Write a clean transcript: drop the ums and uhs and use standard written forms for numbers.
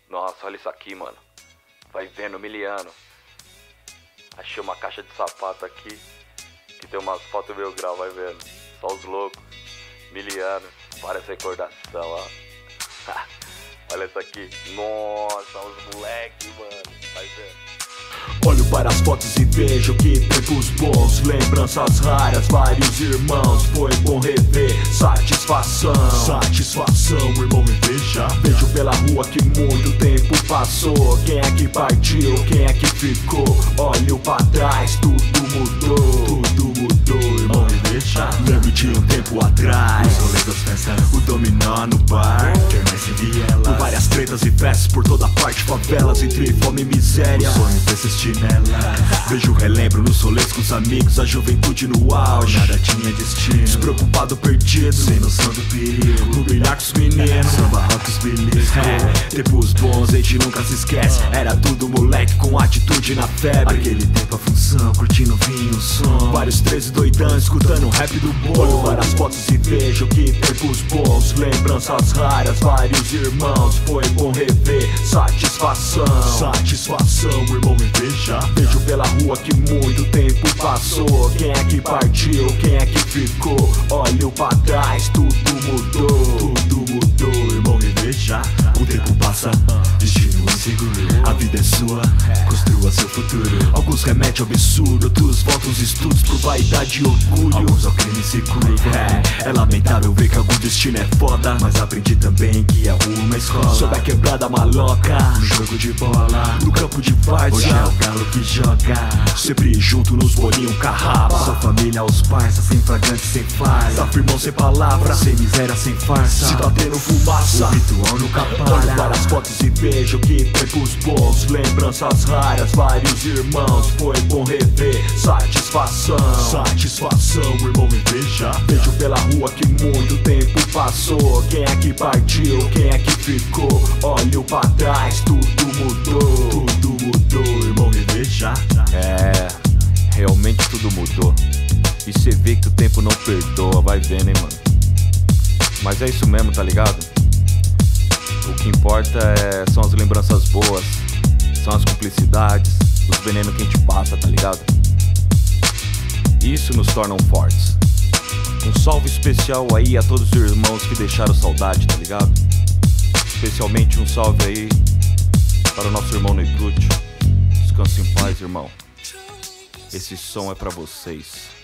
Nossa, olha isso aqui, mano. Vai vendo, miliano. Achei uma caixa de sapato aqui, que tem umas fotos meio grau, vai vendo. Só os loucos. Miliano. Parece recordação, ó. Olha isso aqui. Nossa, os moleque, mano. Vai vendo. Olho para as fotos e vejo que tempos bons, lembranças raras, vários irmãos. Foi bom rever, satisfação. Satisfação, irmão, me veja. Vejo pela rua que muito tempo passou. Quem é que partiu, quem é que ficou? Olho pra trás, tudo mudou. Tudo mudou, irmão, me veja. Lembro de um tempo atrás, os rolês das festas, o dominó no bar, quermesse em vielas, por várias tretas e festas por toda parte, favelas entre fome e miséria. O sonho persistir nela. Vejo relembro nos rolês com os amigos, a juventude no auge, nada tinha destino, despreocupado, perdido, sem noção do perigo, no brilhar com os meninos, samba rock os beliscos. Tempos bons, a gente nunca se esquece. Era tudo moleque com atitude na febre. Aquele tempo a função, curtindo vinho, o som, vários 13 doidão, escutando o rap do bom. Olho para as fotos e vejo que tempos bons, lembranças raras, vários irmãos. Foi bom rever, satisfação. Satisfação, irmão, me veja. Vejo pela rua que muito tempo passou. Quem é que partiu, quem é que ficou? Olho pra trás, tudo mudou. Tudo mudou, irmão, me veja. O tempo passa, destino inseguro. A vida é sua, construa seu futuro. Alguns remédios absurdos, outros voltam os estudos por vaidade e orgulho. Alguns ao crime se curvam. É lamentável ver que algum destino é foda, mas aprendi também que é uma escola. Sob a quebrada maloca, no jogo de bola, no campo de várzea, hoje é o galo que joga. Sempre junto nos bolinhos, carrapa. Sua família aos parça, sem fragrante, sem farsa. Afirmão sem palavra, sem miséria, sem farsa. Se tá tendo fumaça, o ritual nunca para. Olho para as fotos e vejo que tempos bons, lembranças raras, vários irmãos. Foi bom rever, satisfação. Satisfação, irmão, me veja. Vejo pela rua que muito tempo passou. Quem é que partiu, quem é que ficou? Olho pra trás, tudo mudou. Tudo mudou, irmão, me veja. Realmente tudo mudou. E cê vê que o tempo não perdoa, vai vendo, hein, mano. Mas é isso mesmo, tá ligado? O que importa são as lembranças boas, são as cumplicidades, os venenos que a gente passa, tá ligado? Isso nos tornam fortes. Um salve especial aí a todos os irmãos que deixaram saudade, tá ligado? Especialmente um salve aí para o nosso irmão Negrúcio. Descanse em paz, irmão. Esse som é pra vocês.